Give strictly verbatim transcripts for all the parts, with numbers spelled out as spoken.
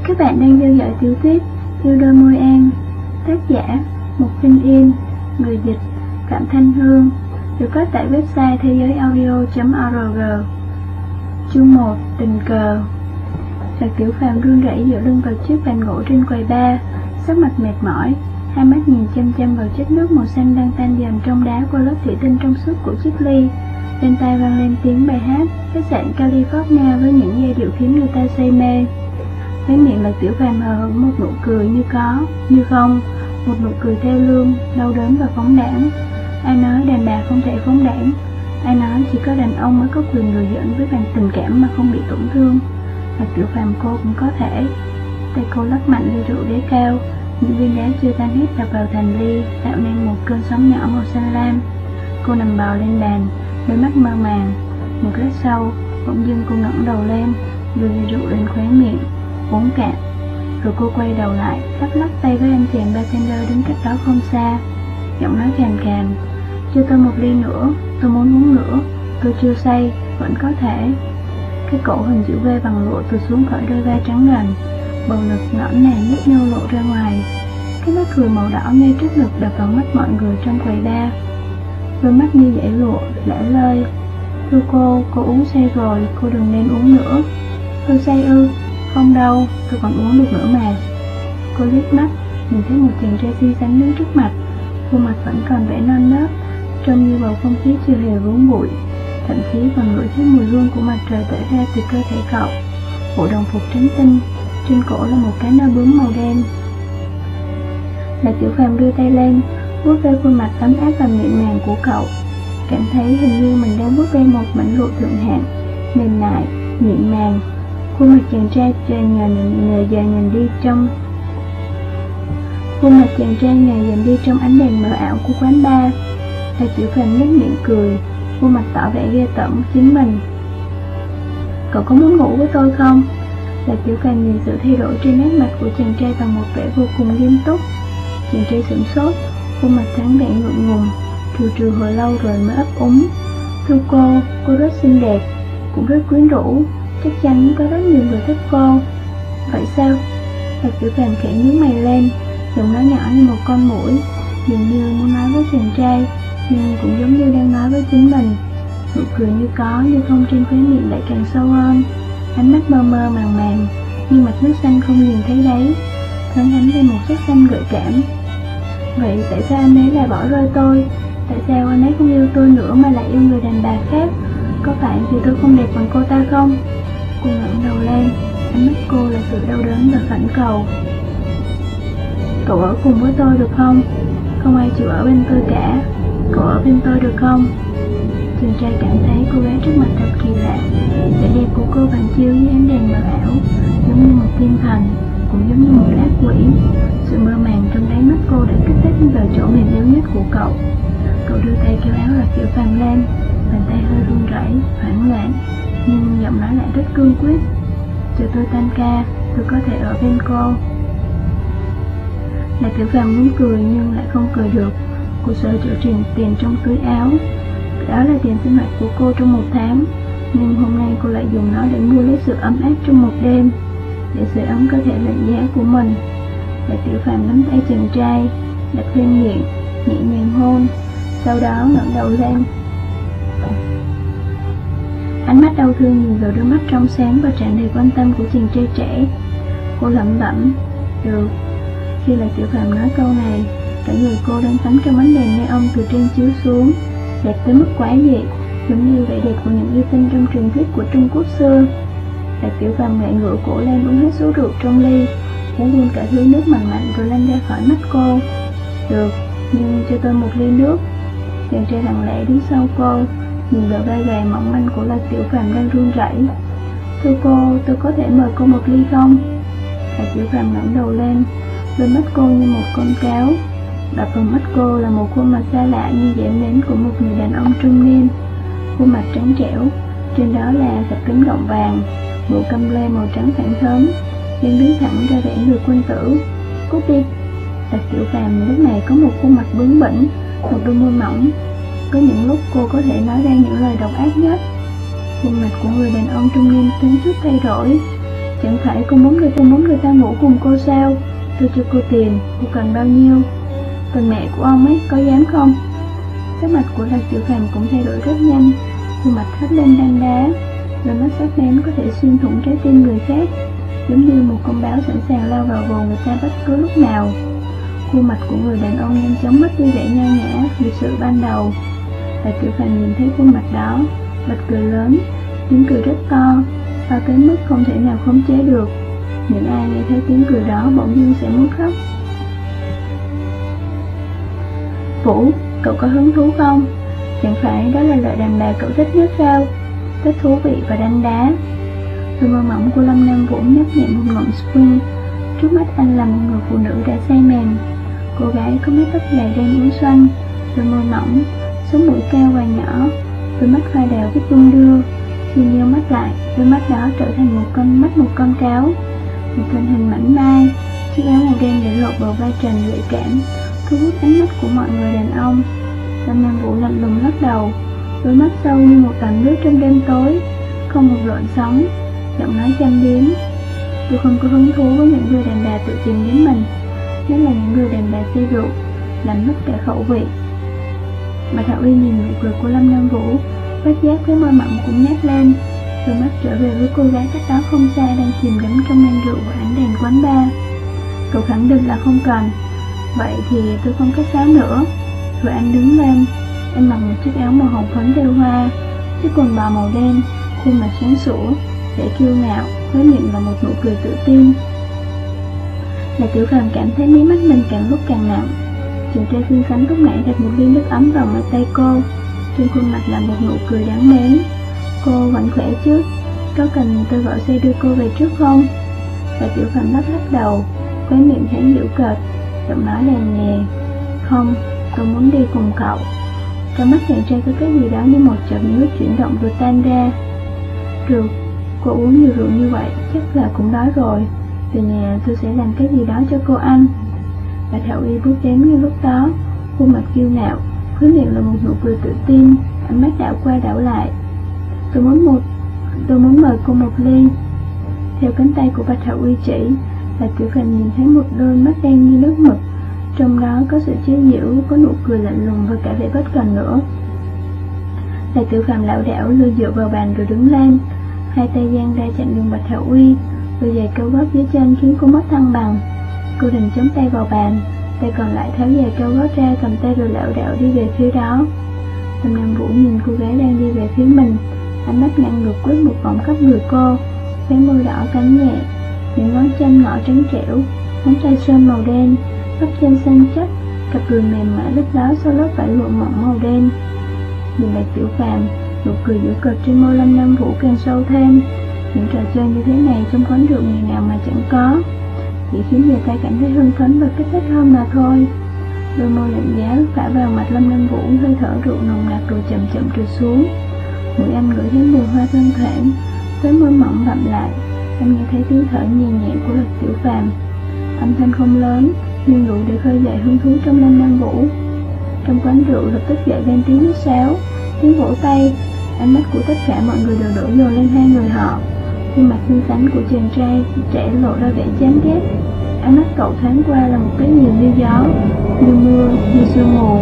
Các bạn đang theo dõi tiểu thuyết Yêu đôi môi An, tác giả Mục Vinh Yên, người dịch Phạm Thanh Hương, được phát tại website thế giới audio chấm org. Chương một. Tình cờ. Lạc Tiểu Phàm run rẩy dựa lưng vào chiếc bàn gỗ trên quầy bar, sắc mặt mệt mỏi, hai mắt nhìn chăm chăm vào chất nước màu xanh đang tan dần trong đá qua lớp thủy tinh trong suốt của chiếc ly. Bên tai vang lên tiếng bài hát khách sạn California với những giai điệu khiến người ta say mê. Khóe miệng Lạc Tiểu Phàm hờ hững một nụ cười như có, như không, một nụ cười thê lương, đau đớn và phóng đãng. Ai nói đàn bà không thể phóng đãng? Ai nói chỉ có đàn ông mới có quyền lừa giận với bằng tình cảm mà không bị tổn thương? Lạc Tiểu Phàm cô cũng có thể. Tay cô lắc mạnh ly rượu đế cao, những viên đá chưa tan hết đập vào thành ly, tạo nên một cơn sóng nhỏ màu xanh lam. Cô nằm bò lên bàn, đôi mắt mơ màng. Một lát sau, bỗng dưng cô ngẩng đầu lên, đưa ly rượu lên khóe miệng, uống cạn. Rồi cô quay đầu lại, lắc lắc tay với anh chàng bartender đứng cách đó không xa, giọng nói khàn khàn: "Cho tôi một ly nữa, tôi muốn uống nữa, tôi chưa say, vẫn có thể." Cái cổ hình chữ V bằng lụa từ xuống khỏi đôi vai trắng ngần, bầu ngực nõn nà nhức nhô lộ ra ngoài. Cái mắt cười màu đỏ ngay trước ngực đập vào mắt mọi người trong quầy bar. Đôi mắt như dải lụa, lẻ lơi: "Thưa cô, cô uống say rồi, cô đừng nên uống nữa." "Tôi say ư? Không đâu, tôi còn uống được nữa mà." Cô liếc mắt, nhìn thấy một chàng trai xinh xắn đứng trước mặt, khuôn mặt vẫn còn vẻ non nớt, trông như bầu không khí chưa hề vướng bụi, thậm chí còn ngửi thấy mùi hương của mặt trời tỏa ra từ cơ thể cậu. Bộ đồng phục trắng tinh, trên cổ là một cái nơ bướm màu đen. Lạc Tiểu Phàm đưa tay lên, vuốt ve khuôn mặt ấm áp và mịn màng của cậu, cảm thấy hình như mình đang vuốt ve một mảnh lụa thượng hạng, mềm mại, mịn màng. Khuôn mặt chàng trai chàng nhờ nhờ giờ nhìn đi trong khuôn mặt chàng trai nhờ dần đi trong ánh đèn mờ ảo của quán bar. Lạc Tiểu Phàm nhếch miệng cười, khuôn mặt tỏ vẻ ghê tởm chính mình. "Cậu có muốn ngủ với tôi không?" Lạc Tiểu Phàm nhìn sự thay đổi trên nét mặt của chàng trai bằng một vẻ vô cùng nghiêm túc. Chàng trai sửng sốt, khuôn mặt trắng vẻ ngượng ngùng, trừ trừ hồi lâu rồi mới ấp úng: "Thưa cô, cô rất xinh đẹp, cũng rất quyến rũ, chắc chắn có rất nhiều người thích cô." "Vậy sao?" Lạc Tiểu Phàm khẽ nhướng mày lên, giọng nói nhỏ như một con muỗi, dường như muốn nói với chàng trai, nhưng cũng giống như đang nói với chính mình. Nụ cười như có như không trên khóe miệng lại càng sâu hơn, ánh mắt mơ mơ màng màng, như mặt nước xanh không nhìn thấy đáy, thoáng ánh lên một sắc xanh gợi cảm. "Vậy tại sao anh ấy lại bỏ rơi tôi? Tại sao anh ấy không yêu tôi nữa mà lại yêu người đàn bà khác? Có phải vì tôi không đẹp bằng cô ta không?" Cô ngẩng đầu lên, ánh mắt cô là sự đau đớn và khẩn cầu. "Cậu ở cùng với tôi được không? Không ai chịu ở bên tôi cả. Cậu ở bên tôi được không?" Chàng trai cảm thấy cô gái trước mặt thật kỳ lạ. Vẻ đẹp của cô phản chiếu dưới ánh đèn mờ ảo, giống như một thiên thần, cũng giống như một ác quỷ. Sự mơ màng trong đáy mắt cô đã kích thích vào chỗ mềm yếu nhất của cậu. Cậu đưa tay kéo áo Lạc Tiểu Phàm lên, bàn tay hơi run rẩy, hoảng loạn, nhưng giọng nói lại rất cương quyết: "Cho tôi tan ca, tôi có thể ở bên cô." Lạc Tiểu Phàm muốn cười nhưng lại không cười được. Cô sờ chỗ tiền tiền trong túi áo. Đó là tiền sinh hoạt của cô trong một tháng, nhưng hôm nay cô lại dùng nó để mua lấy sự ấm áp trong một đêm, để sưởi ấm cơ thể lạnh giá của mình. Lạc Tiểu Phàm nắm tay chàng trai, đặt lên miệng, nhẹ nhàng hôn, sau đó ngẩng đầu lên. Ánh mắt đau thương nhìn vào đôi mắt trong sáng và tràn đầy quan tâm của chàng trai trẻ. Cô lẩm bẩm: "Được." Khi Lạc Tiểu Phàm nói câu này, cả người cô đang tắm trong ánh đèn neon từ trên chiếu xuống, đẹp tới mức quá dị, giống như vẻ đẹp của những yêu tinh trong truyền thuyết của Trung Quốc xưa. Lạc Tiểu Phàm ngại ngửa cổ lên uống hết số rượu trong ly, uống luôn cả thứ nước mặn mặn rồi lăn ra khỏi mắt cô. "Được, nhưng cho tôi một ly nước." Chàng trai lặng lẽ đứng sau cô, nhìn vào vai gầy mỏng manh của Lạc Tiểu Phàm đang run rẩy. "Thưa cô, tôi có thể mời cô một ly không?" Lạc Tiểu Phàm ngẩng đầu lên, đôi mắt cô như một con cáo. Đập vào mắt cô là một khuôn mặt xa lạ như dẻo nến của một người đàn ông trung niên. Khuôn mặt trắng trẻo, trên đó là cặp kính gọng vàng, bộ căm lê màu trắng phản thớm, nhưng đứng thẳng ra vẻ người quân tử. "Cút đi." Lạc Tiểu Phàm lúc này có một khuôn mặt bướng bỉnh, một đôi môi mỏng. Có những lúc cô có thể nói ra những lời độc ác nhất. Khuôn mặt của người đàn ông trung niên thoáng chút thay đổi, Chẳng phải cô muốn người cô muốn người ta ngủ cùng cô sao? Tôi cho cô tiền, cô cần bao nhiêu? Còn mẹ của ông ấy, có dám không? Sắc mặt của Lạc Tiểu Phàm cũng thay đổi rất nhanh, khuôn mặt hất lên đanh đá, đôi mắt sắc bén có thể xuyên thủng trái tim người khác, giống như một con báo sẵn sàng lao vào vồ người ta bất cứ lúc nào. Khuôn mặt của người đàn ông nhanh chóng mất đi vẻ nho nhã, lịch sự ban đầu. Lạc Tiểu Phàm nhìn thấy khuôn mặt đó, bật cười lớn, tiếng cười rất to, to tới mức không thể nào khống chế được. Những ai nghe thấy tiếng cười đó bỗng dưng sẽ muốn khóc. Vũ, cậu có hứng thú không? Chẳng phải đó là loại đàn bà cậu thích nhất sao? Rất thú vị và đanh đá. Đôi môi mỏng của Lâm Nam Vũ nhấp nhẹ một ngụm spring. Trước mắt anh là một người phụ nữ đã say mềm. Cô gái có mái tóc dài đen uốn xoăn, đôi môi mỏng, sống mũi cao và nhỏ, đôi mắt hoa đào biết đung đưa. Khi nheo mắt lại, đôi mắt đó trở thành một con mắt một con cáo. Một thân hình mảnh mai, chiếc áo màu đen để lộ bờ vai trần gợi cảm, thu hút ánh mắt của mọi người đàn ông. Lâm Nam Vũ lạnh lùng lắc đầu, đôi mắt sâu như một tầng nước trong đêm tối, không một gợn sóng, giọng nói châm biếm. Tôi không có hứng thú với những người đàn bà tự tìm đến mình, nhất là những người đàn bà say rượu, làm mất cả khẩu vị. Bạch Hạo Uy nhìn nụ cười của Lâm Nam Vũ, bất giác cái môi mỏng cũng nhếch lên, đôi mắt trở về với cô gái cách đó không xa đang chìm đắm trong men rượu và ánh đèn quán bar. Cậu khẳng định là không cần. Vậy thì tôi không khách sáo nữa. Rồi anh đứng lên. Anh mặc một chiếc áo màu hồng phấn thêu hoa, chiếc quần bò màu đen, khuôn mặt sáng sủa, vẻ kiêu ngạo, khóe miệng là một nụ cười tự tin. Lạc Tiểu Phàm cảm thấy mí mắt mình càng lúc càng nặng. Chàng trai xinh xắn lúc nãy đặt một ly nước ấm vào mặt tay cô, trên khuôn mặt là một nụ cười đáng mến. Cô vẫn khỏe chứ? Có cần tôi gọi xe đưa cô về trước không? Lạc Tiểu Phàm lắc lắc đầu, khóe miệng hắn giễu cợt, giọng nói lèn nhẹ. Không, tôi muốn đi cùng cậu. Trong mắt chàng trai có cái gì đó như một chậu nước chuyển động rồi tan ra. Rượu, cô uống nhiều rượu như vậy chắc là cũng đói rồi. Về nhà tôi sẽ làm cái gì đó cho cô ăn. Bạch Hạo Uy bước đến như lúc đó, khuôn mặt kiêu ngạo, khóe miệng là một nụ cười tự tin, ánh mắt đảo qua đảo lại. Tôi muốn một, tôi muốn mời cô một ly. Theo cánh tay của Bạch Hạo Uy chỉ, Lạc Tiểu Phàm nhìn thấy một đôi mắt đen như nước mực, trong đó có sự chế giễu, có nụ cười lạnh lùng và cả vẻ bất cần nữa. Lạc Tiểu Phàm lảo đảo lưng dựa vào bàn rồi đứng lên, hai tay giang ra chặn đường Bạch Hạo Uy, đôi giày cao gót dưới chân khiến cô mất thăng bằng. Cô định chống tay vào bàn, tay còn lại tháo giày cao gót ra cầm tay rồi lảo đảo đi về phía đó. Lâm Nam Vũ nhìn cô gái đang đi về phía mình, ánh mắt ngăn ngược quét một vòng khắp người cô, khóe môi đỏ cắn nhẹ, những ngón chân ngõ trắng trẻo, ngón tay sơn màu đen, bắp chân xanh chắc, cặp đùi mềm mại lấp ló sau lớp vải lụa mỏng màu đen. Nhìn Lạc Tiểu Phàm, nụ cười giễu cợt trên môi Lâm Nam Vũ càng sâu thêm. Những trò chơi như thế này trong quán rượu ngày nào mà chẳng có, chỉ khiến người ta cảm thấy hưng phấn và kích thích hơn mà thôi. Đôi môi lạnh giá phả vào mặt Lâm Nam Vũ, hơi thở rượu nồng nặc rồi chậm chậm trượt xuống. Mũi anh ngửi thấy mùi hoa thoang thoảng, với môi mỏng đậm lại. Anh nghe thấy tiếng thở nhẹ nhẹ của Lạc Tiểu Phàm, âm thanh không lớn nhưng đủ để khơi dậy hứng thú trong Lâm Nam Vũ. Trong quán rượu lập tức dậy lên tiếng huýt sáo, tiếng vỗ tay, ánh mắt của tất cả mọi người đều đổ dồn lên hai người họ. Khuôn mặt xinh xắn của chàng trai trẻ lộ ra vẻ chán ghét, ánh mắt cậu thoáng qua là một cái nhìn như gió, như mưa, như sương mù.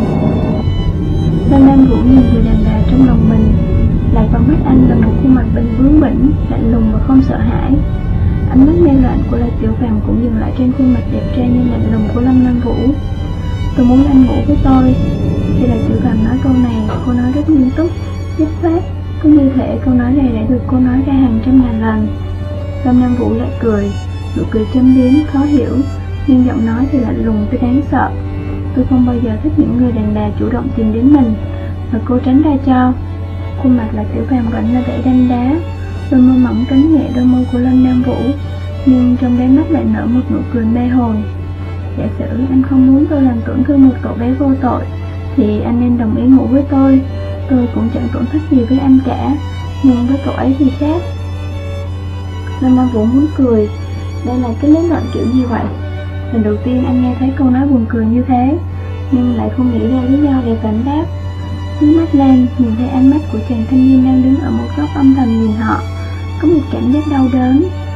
Lâm Nam Vũ nhìn người đàn bà trong lòng mình, lại vào mắt anh là một khuôn mặt bình bướng bỉnh, lạnh lùng và không sợ hãi. Ánh mắt mê loạn của Lạc Tiểu Phàm cũng dừng lại trên khuôn mặt đẹp trai nhưng lạnh lùng của Lâm Nam Vũ. Tôi muốn anh ngủ với tôi. Khi Lạc Tiểu Phàm nói câu này, cô nói rất nghiêm túc, dứt khoát, cứ như thể câu nói này đã được cô nói ra hàng trăm ngàn lần. Lâm Nam Vũ lại cười, nụ cười châm biếm, khó hiểu, nhưng giọng nói thì lạnh lùng tới đáng sợ. Tôi không bao giờ thích những người đàn bà chủ động tìm đến mình, và cô tránh ra cho. Khuôn mặt Lạc Tiểu Phàm vẫn là vẻ đanh đá, đôi môi mỏng cắn nhẹ đôi môi của Lâm Nam Vũ, nhưng trong đáy mắt lại nở một nụ cười mê hồn. Giả sử anh không muốn tôi làm tổn thương một cậu bé vô tội, thì anh nên đồng ý ngủ với tôi. Tôi cũng chẳng tổn thất gì với anh cả, nhưng với cậu ấy thì khác. Lâm Nam Vũ muốn cười, đây là cái lý luận kiểu như vậy. Lần đầu tiên anh nghe thấy câu nói buồn cười như thế, nhưng lại không nghĩ ra lý do để phản đáp. Hướng mắt lên, nhìn thấy ánh mắt của chàng thanh niên đang đứng ở một góc âm thầm nhìn họ, có một cảm giác đau đớn.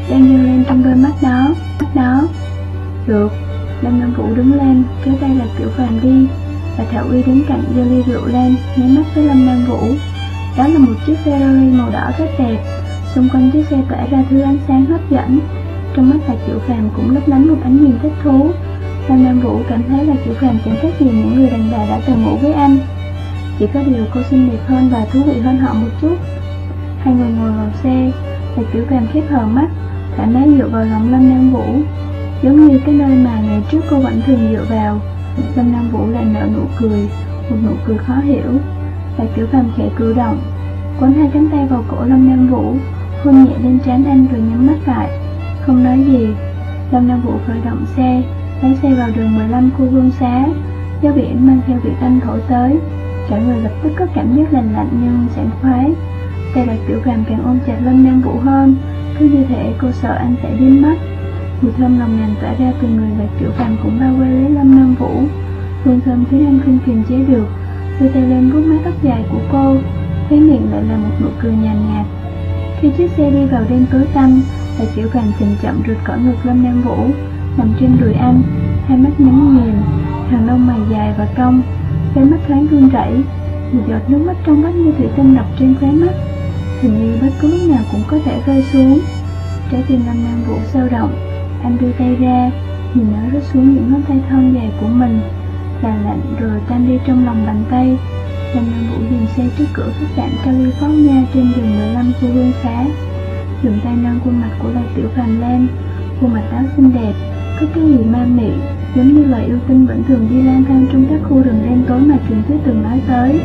đang dâng lên trong đôi mắt đó. Mắt đó. Được. Lâm Nam Vũ đứng lên, kéo tay Lạc Tiểu Phàm đi, và Thảo Uy đứng cạnh giơ ly rượu lên, nháy mắt với Lâm Nam Vũ. Đó là một chiếc Ferrari màu đỏ rất đẹp, xung quanh chiếc xe tỏa ra thứ ánh sáng hấp dẫn. Trong mắt Lạc Tiểu Phàm cũng lấp lánh một ánh nhìn thích thú. Lâm Nam Vũ cảm thấy Lạc Tiểu Phàm chẳng khác gì những người đàn bà đã từng ngủ với anh, chỉ có điều cô xinh đẹp hơn và thú vị hơn họ một chút. Hai người ngồi vào xe, Lạc Tiểu Phàm khép hờ mắt, thoải mái dựa vào lòng Lâm Nam Vũ, giống như cái nơi mà ngày trước cô vẫn thường dựa vào. Lâm Nam Vũ lại nở nụ cười, một nụ cười khó hiểu. Lạc Tiểu Phàm khẽ cử động, quấn hai cánh tay vào cổ Lâm Nam Vũ, hôn nhẹ lên trán anh rồi nhắm mắt lại, không nói gì. Lâm Nam Vũ khởi động xe, lái xe vào đường mười lăm khu Hương Xá. Gió biển mang theo vị Anh thổi tới, cả người lập tức có cảm giác lành lạnh nhưng sảng khoái. Tay Lạc Tiểu Phàm càng ôm chặt Lâm Nam Vũ hơn, cứ như thể cô sợ anh sẽ biến mất. Mùi thơm nồng nàn tỏa ra từ người Lạc Tiểu Phàm cũng bao vây lấy Lâm Nam Vũ. Hương thơm khiến anh không kiềm chế được, đưa tay lên vuốt mái tóc dài của cô, khóe miệng lại là một nụ cười nhàn nhạt. Khi chiếc xe đi vào đêm tối tăm, Lạc Tiểu Phàm chậm chậm rượt cõi ngực Lâm Nam Vũ, nằm trên đùi anh, hai mắt nhắm nghiền, hàng lông mày dài và cong, đôi mắt thoáng run rẩy, một giọt nước mắt trong vắt như thủy tinh đọng trên khóe mắt, hình như bất cứ lúc nào cũng có thể rơi xuống. Trái tim Lâm Nam Vũ sôi động, anh đưa tay ra, nhìn nó rớt xuống những ngón tay thon dài của mình, là lạnh rồi tan đi trong lòng bàn tay. Lâm Nam Vũ dừng xe trước cửa khách sạn California trên đường mười lăm khu Hương Xá, dùng tay nâng khuôn mặt của Lạc Tiểu Phàm lên. Khuôn mặt đó xinh đẹp, có cái gì ma mị, giống như loài yêu tinh vẫn thường đi lang thang trong các khu rừng đen tối mà truyền thuyết từng nói tới.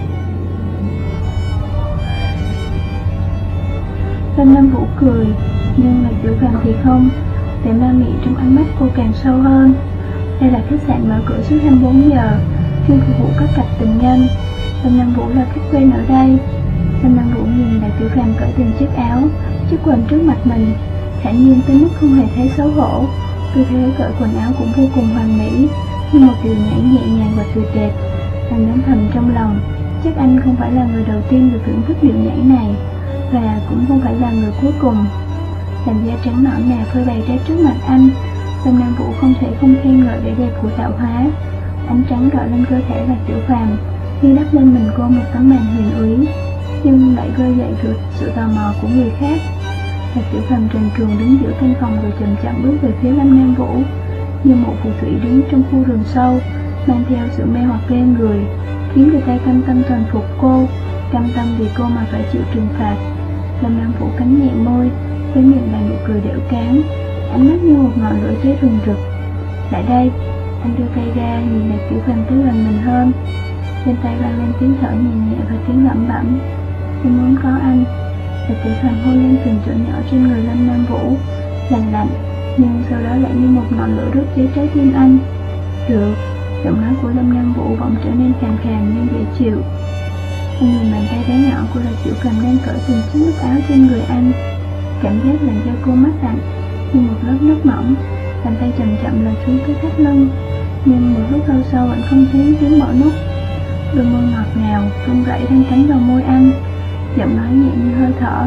Lâm Nam Vũ cười, nhưng Lạc Tiểu Phàm thì không, vẻ ma mị trong ánh mắt cô càng sâu hơn. Đây là khách sạn mở cửa suốt hai mươi bốn giờ, chuyên phục vụ các cặp tình nhân. Lâm Nam Vũ là khách quen ở đây. Lâm Nam Vũ nhìn Lạc Tiểu Phàm cởi từng chiếc áo, chiếc quần trước mặt mình, thản nhiên tới mức không hề thấy xấu hổ. Tư thế cởi quần áo cũng vô cùng hoàn mỹ, như một điều nhảy nhẹ nhàng và tuyệt đẹp. Anh nói thầm trong lòng, chắc anh không phải là người đầu tiên được thưởng thức điệu nhảy này, và cũng không phải là người cuối cùng. Làn da trắng nõn nà phơi bày ra trước mặt anh, Lâm Nam Vũ không thể không khen ngợi vẻ đẹp của tạo hóa. Ánh trắng rọi lên cơ thể Lạc Tiểu Phàm, như đắp lên mình cô một tấm màn huyền úy, nhưng lại khơi dậy sự, sự tò mò của người khác. Lạc Tiểu Phàm trần truồng đứng giữa căn phòng rồi chậm chậm bước về phía Lâm Nam Vũ, như một phù thủy đứng trong khu rừng sâu, mang theo sự mê hoặc ghê người, khiến người ta cam tâm toàn phục cô, cam tâm vì cô mà phải chịu trừng phạt. Lâm Nam Vũ cắn nhẹ môi, với miệng là nụ cười đẻo cán, ánh mắt như một ngọn lửa cháy rừng rực. Lại đây, anh đưa tay ra nhìn Lạc Tiểu Phàm tới gần mình hơn. Trên tay vang lên tiếng thở nhẹ nhẹ và tiếng lẩm bẩm, em muốn có anh. Lạc Tiểu Phàm hôn lên từng chỗ nhỏ trên người Lâm Nam Vũ, lạnh lạnh, nhưng sau đó lại như một ngọn lửa đốt cháy trái tim anh. Được. Giọng nói của Lâm Nam Vũ bỗng trở nên khàn khàn nhưng dễ chịu. Anh nhìn bàn tay bé nhỏ của Lạc Tiểu Phàm đang cởi từng chiếc nút áo trên người anh, cảm giác làm cho cô mát lạnh như một lớp nước mỏng. Bàn tay chậm chậm lật xuống tới thắt lưng, nhưng một lúc lâu sau vẫn không thấy tiếng mở nút. Đôi môi ngọt ngào run rẩy đang cắn vào môi anh, giọng nói nhẹ như hơi thở.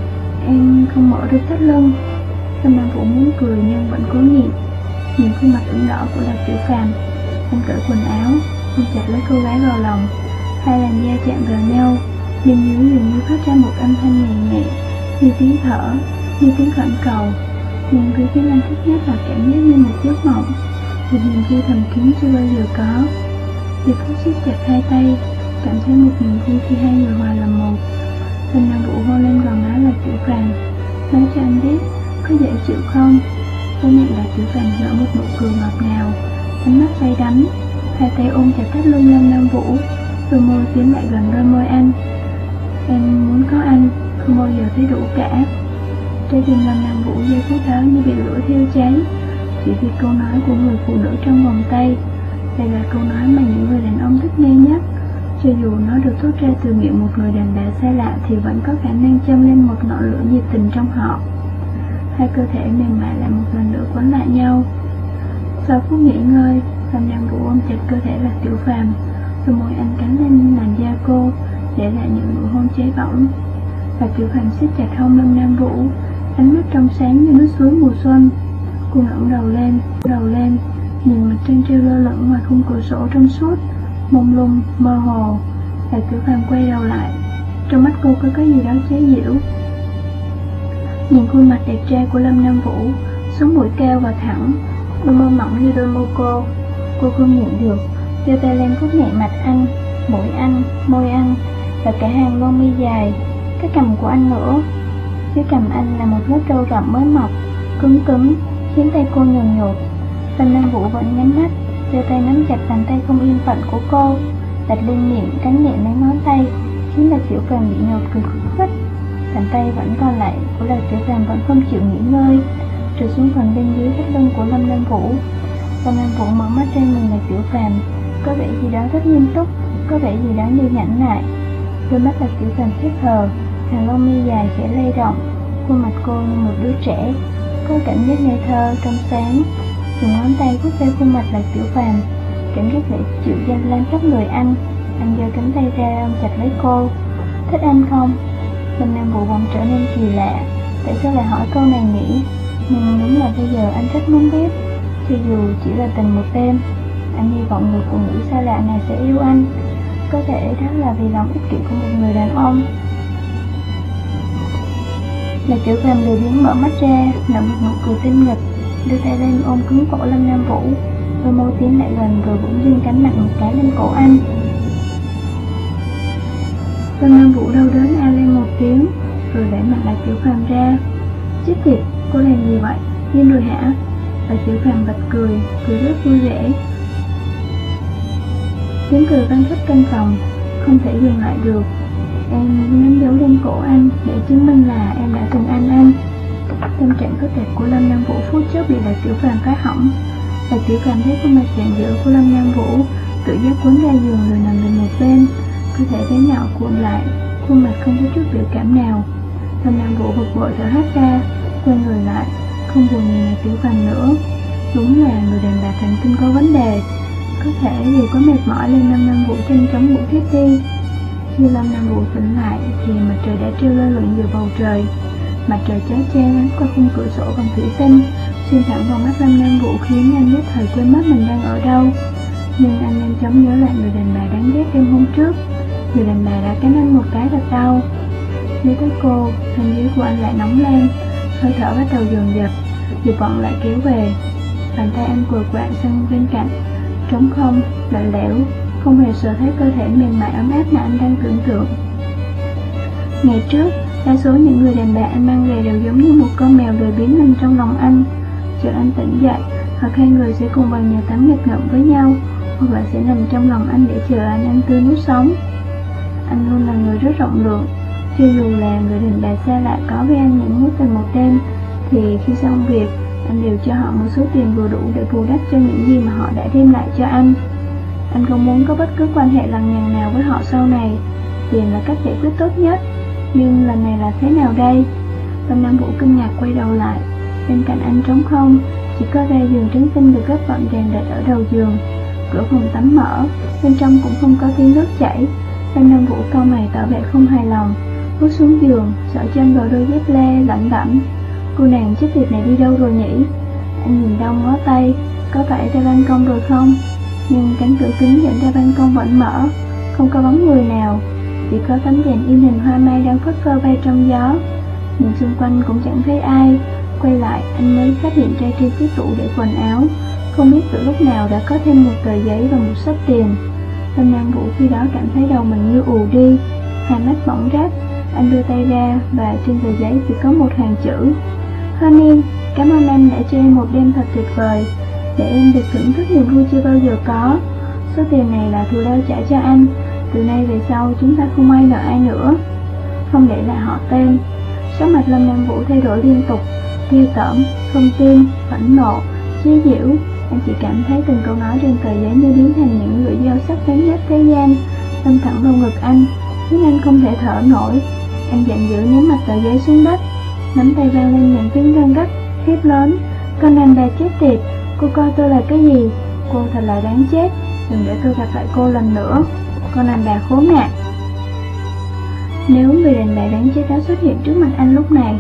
Em không mở được thắt lưng. Lâm Nam Vũ muốn cười nhưng vẫn cố nhịn. Nhìn khuôn mặt ửng đỏ của Lạc Tiểu Phàm, anh cởi quần áo, ôm chặt lấy cô gái vào lòng. Hai làn da chạm vào nhau, bên dưới dường như phát ra một âm thanh nhẹ nhẹ, như tiếng thở, như tiếng khẩn cầu. Nhưng thứ khiến anh thích nhất là cảm giác như một giấc mộng, một niềm vui thầm kín chưa bao giờ có. Diệp Phúc siết chặt hai tay, cảm thấy một niềm vui khi hai người hòa làm một. Lâm Nam Vũ hôn lên gò má Lạc Tiểu Phàm, nói cho anh biết, có dễ chịu không? Tôi nhận Lạc Tiểu Phàm nở một nụ cười ngọt ngào, ánh mắt say đắm, hai tay ôm chặt thắt lưng Lâm Nam Vũ, đôi môi tiến lại gần đôi môi anh. Em muốn có anh, không bao giờ thấy đủ cả. Trái tim Lâm Nam Vũ giây phút đó như bị lửa thiêu cháy, chỉ vì câu nói của người phụ nữ trong vòng tay. Đây là câu nói mà những người đàn ông thích nghe nhất. Cho dù nó được thốt ra từ miệng một người đàn bà xa lạ thì vẫn có khả năng châm lên một ngọn lửa nhiệt tình trong họ. Hai cơ thể mềm mại lại một lần nữa quấn lại nhau. Sau phút nghỉ ngơi, Lâm Nam Vũ ôm chặt cơ thể Lạc Tiểu Phàm, đôi môi anh cắn lên làn da cô, để lại những nụ hôn cháy bỏng. Lạc Tiểu Phàm siết chặt hông Lâm Nam Vũ, ánh mắt trong sáng như nước suối mùa xuân. Cô ngẩng đầu lên, đầu lên, nhìn mặt trăng treo lơ lửng ngoài khung cửa sổ trong suốt, mông lung, mơ hồ. Lạc Tiểu Phàm quay đầu lại, trong mắt cô có cái gì đó chế giễu. Nhìn khuôn mặt đẹp trai của Lâm Nam Vũ, sống mũi cao và thẳng, đôi môi mỏng như đôi môi cô. Cô không nhịn được, giơ tay lên vuốt nhẹ mặt anh, mũi anh, môi anh và cả hàng lông mi dài, cái cằm của anh nữa. Dưới cằm anh là một lớp râu rậm mới mọc, cứng cứng, khiến tay cô nhồn nhột. Lâm Nam Vũ vẫn nhắm mắt, giơ tay nắm chặt bàn tay không yên phận của cô, đặt lên miệng, cắn nhẹ mấy ngón tay, khiến Lạc Tiểu Phàm bị nhột cười khúc khích. Bàn tay vẫn còn lại của Lạc Tiểu Phàm vẫn không chịu nghỉ ngơi, trượt xuống phần bên dưới thắt lưng của Lâm Nam Vũ. Lâm Nam Vũ mở mắt ra nhìn Lạc Tiểu Phàm, có vẻ gì đó rất nghiêm túc, có vẻ gì đó như nhẫn nại. Đôi mắt Lạc Tiểu Phàm khép hờ, hàng lông mi dài khẽ lay động, khuôn mặt cô như một đứa trẻ, có cảm giác ngây thơ, trong sáng. Dùng ngón tay vuốt ve khuôn mặt Lạc Tiểu Phàm, cảm giác dễ chịu dâng lên khắp người anh. Anh giơ cánh tay ra ôm chặt lấy cô. Thích anh không? Lâm Nam Vũ bỗng trở nên kỳ lạ. Tại sao lại hỏi câu này nhỉ? Nhưng đúng là bây giờ anh rất muốn biết. Cho dù chỉ là tình một đêm, anh hy vọng người phụ nữ xa lạ này sẽ yêu anh. Có thể đó là vì lòng ích kỷ của một người đàn ông. Lạc Tiểu Phàm lười biếng mở mắt ra, nở một nụ cười tinh nghịch, đưa tay lên ôm cứng cổ Lâm Nam Vũ, đôi môi tiến lại gần rồi bỗng dưng cắn mạnh một cái lên cổ anh. Lâm Nam Vũ đau đớn a lên một tiếng, rồi đẩy mặt Lạc Tiểu Phàm ra. Chết tiệt, cô làm gì vậy? Điên rồi hả? Lạc Tiểu Phàm bật cười, cười rất vui vẻ. Tiếng cười vang khắp căn phòng, không thể dừng lại được. Em ném dấu lên cổ anh để chứng minh là em đã từng ăn anh. Tâm trạng tốt đẹp của Lâm Nam Vũ phút chốc bị Lạc Tiểu Phàm phá hỏng. Lạc Tiểu Phàm thấy khuôn mặt rạng rỡ của Lâm Nam Vũ, tự giác quấn ra giường rồi nằm lên một bên, cơ thể bé nhỏ cuộn lại, khuôn mặt không có chút biểu cảm nào. Lâm Nam Vũ bực bội thở hắt ra, quay người lại, không buồn nhìn Lạc Tiểu Phàm nữa. Đúng là người đàn bà thần kinh có vấn đề. Có thể vì có mệt mỏi nên Lâm Nam Vũ nhanh chóng ngủ thiếp đi. Khi Lâm Nam Vũ tỉnh lại thì mặt trời đã treo lơ lửng giữa bầu trời. Mặt trời chói chang lắng qua khung cửa sổ bằng thủy tinh, xuyên thẳng vào mắt Lâm Nam Vũ khiến anh nhất thời quên mất mình đang ở đâu. Nhưng anh nhanh chóng nhớ lại người đàn bà đáng ghét đêm hôm trước. Người đàn bà đã cắn anh một cái thật đau. Nhớ tới cô, thân dưới của anh lại nóng lên, hơi thở bắt đầu dồn dập, dục vọng lại kéo về. Bàn tay anh quờ quạng sang bên cạnh, trống không, lạnh lẽo, không hề sợ thấy cơ thể mềm mại ấm áp mà anh đang tưởng tượng. Ngày trước, đa số những người đàn bà anh mang về đều giống như một con mèo lười biếng nằm trong lòng anh. Chờ anh tỉnh dậy, hoặc hai người sẽ cùng vào nhà tắm nghịch ngợm với nhau, hoặc là sẽ nằm trong lòng anh để chờ anh ăn tươi nuốt sống. Anh luôn là người rất rộng lượng, cho dù là người đàn bà xa lạ có với anh những mối tình một đêm, thì khi xong việc, anh đều cho họ một số tiền vừa đủ để bù đắp cho những gì mà họ đã đem lại cho anh. Anh không muốn có bất cứ quan hệ lằng nhằng nào với họ sau này. Tiền là cách giải quyết tốt nhất. Nhưng lần này là thế nào đây? Lâm Nam Vũ kinh ngạc quay đầu lại. Bên cạnh anh trống không, chỉ có ga giường trứng tinh được gấp gọn gàng đặt ở đầu giường. Cửa phòng tắm mở, bên trong cũng không có tiếng nước chảy. Lâm Nam Vũ cau mày tỏ vẻ không hài lòng, bước xuống giường, xỏ chân vào đôi dép lê lẩm bẩm. Cô nàng chết tiệt này đi đâu rồi nhỉ? Anh nhìn đông ngó tay, có phải ra ban công rồi không? Nhưng cánh cửa kính dẫn ra ban công vẫn mở, không có bóng người nào, chỉ có tấm đèn in hình hoa mai đang phất phơ bay trong gió. Nhìn xung quanh cũng chẳng thấy ai. Quay lại, anh mới phát hiện ra trên chiếc tủ để quần áo, không biết từ lúc nào đã có thêm một tờ giấy và một xấp tiền. Lâm Nam Vũ khi đó cảm thấy đầu mình như ù đi, hai mắt bỗng rát. Anh đưa tay ra và trên tờ giấy chỉ có một hàng chữ: Honey, cảm ơn anh đã cho em một đêm thật tuyệt vời, để em được thưởng thức niềm vui chưa bao giờ có. Số tiền này là thù lao trả cho anh. Từ nay về sau chúng ta không ai nợ ai nữa. Không để lại họ tên. Sắc mặt Lâm Nam Vũ thay đổi liên tục, ghê tởm, không tin, phẫn nộ, chế giễu. Anh chỉ cảm thấy từng câu nói trên tờ giấy như biến thành những lưỡi dao sắc bén nhất thế gian, đâm thẳng vào ngực anh, khiến anh không thể thở nổi. Anh giận dữ ném mặt tờ giấy xuống đất, nắm tay vang lên những tiếng răng rắc, hét lớn: Con đàn bà chết tiệt, cô coi tôi là cái gì? Cô thật là đáng chết, đừng để tôi gặp lại cô lần nữa, con đàn bà khốn nạn. Nếu người đàn bà đáng chết đó xuất hiện trước mặt anh lúc này,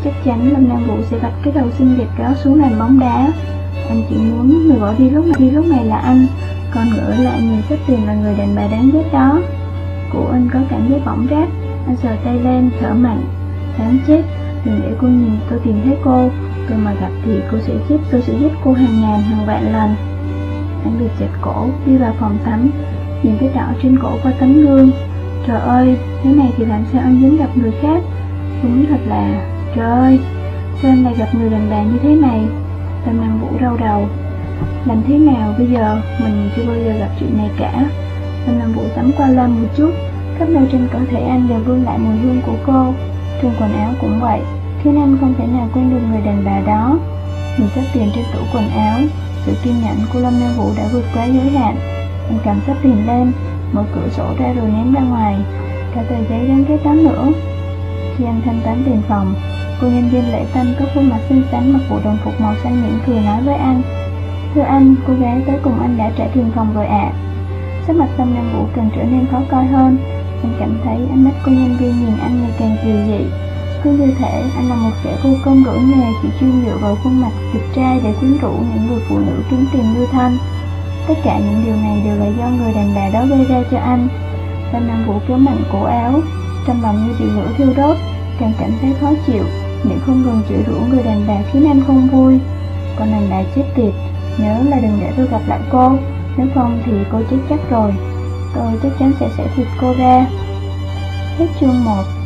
chắc chắn Lâm Nam Vũ sẽ vạch cái đầu xinh đẹp đó xuống nền bóng đá. Anh chỉ muốn người bỏ đi lúc này, đi lúc này là anh, còn người ở lại nhìn Sắp Tiền là người đàn bà đáng ghét đó. Của anh có cảm giác bỏng rát, anh sờ tay lên, thở mạnh. Đáng chết, đừng để cô nhìn tôi tìm thấy cô, tôi mà gặp thì cô sẽ giết, tôi sẽ giết cô hàng ngàn hàng vạn lần. Anh bị chặt cổ, đi vào phòng tắm, nhìn vết đỏ trên cổ qua tấm gương. Trời ơi, thế này thì làm sao anh dám gặp người khác? Đúng thật là, trời ơi, sao anh lại gặp người đàn bà như thế này? Lâm Nam Vũ đau đầu. Làm thế nào bây giờ, mình chưa bao giờ gặp chuyện này cả. Lâm Nam Vũ tắm qua Lâm một chút, khắp nơi trên cơ thể anh đều vương lại mùi hương của cô. Trên quần áo cũng vậy, khiến anh không thể nào quên được người đàn bà đó. Nhìn Sắp Tiền trên tủ quần áo, sự kiên nhẫn của Lâm Nam Vũ đã vượt quá giới hạn. Anh cầm Sắp Tiền lên, mở cửa sổ ra rồi ném ra ngoài, cả tờ giấy đáng ghét đó nữa. Khi anh thanh toán tiền phòng, cô nhân viên lễ tân có khuôn mặt xinh xắn mặc bộ đồng phục màu xanh mỉm cười nói với anh: "Thưa anh, cô gái tới cùng anh đã trả tiền phòng rồi ạ." À. Sắc mặt Lâm Nam Vũ càng trở nên khó coi hơn. Anh cảm thấy ánh mắt cô nhân viên nhìn anh ngày càng kỳ dị, cứ như thể anh là một kẻ vô công đổi nghề, chỉ chuyên dựa vào khuôn mặt đẹp trai để quyến rũ những người phụ nữ kiếm tiền nuôi thân. Tất cả những điều này đều là do người đàn bà đó gây ra cho anh. Lâm Nam Vũ kéo mạnh cổ áo, trong lòng như bị lửa thiêu đốt, càng cảm thấy khó chịu, miệng không ngừng chửi rủa người đàn bà khiến anh không vui. Còn đàn bà chết tiệt, nhớ là đừng để tôi gặp lại cô, nếu không thì cô chết chắc rồi, tôi chắc chắn sẽ xẻ thịt cô ra. Hết chương một.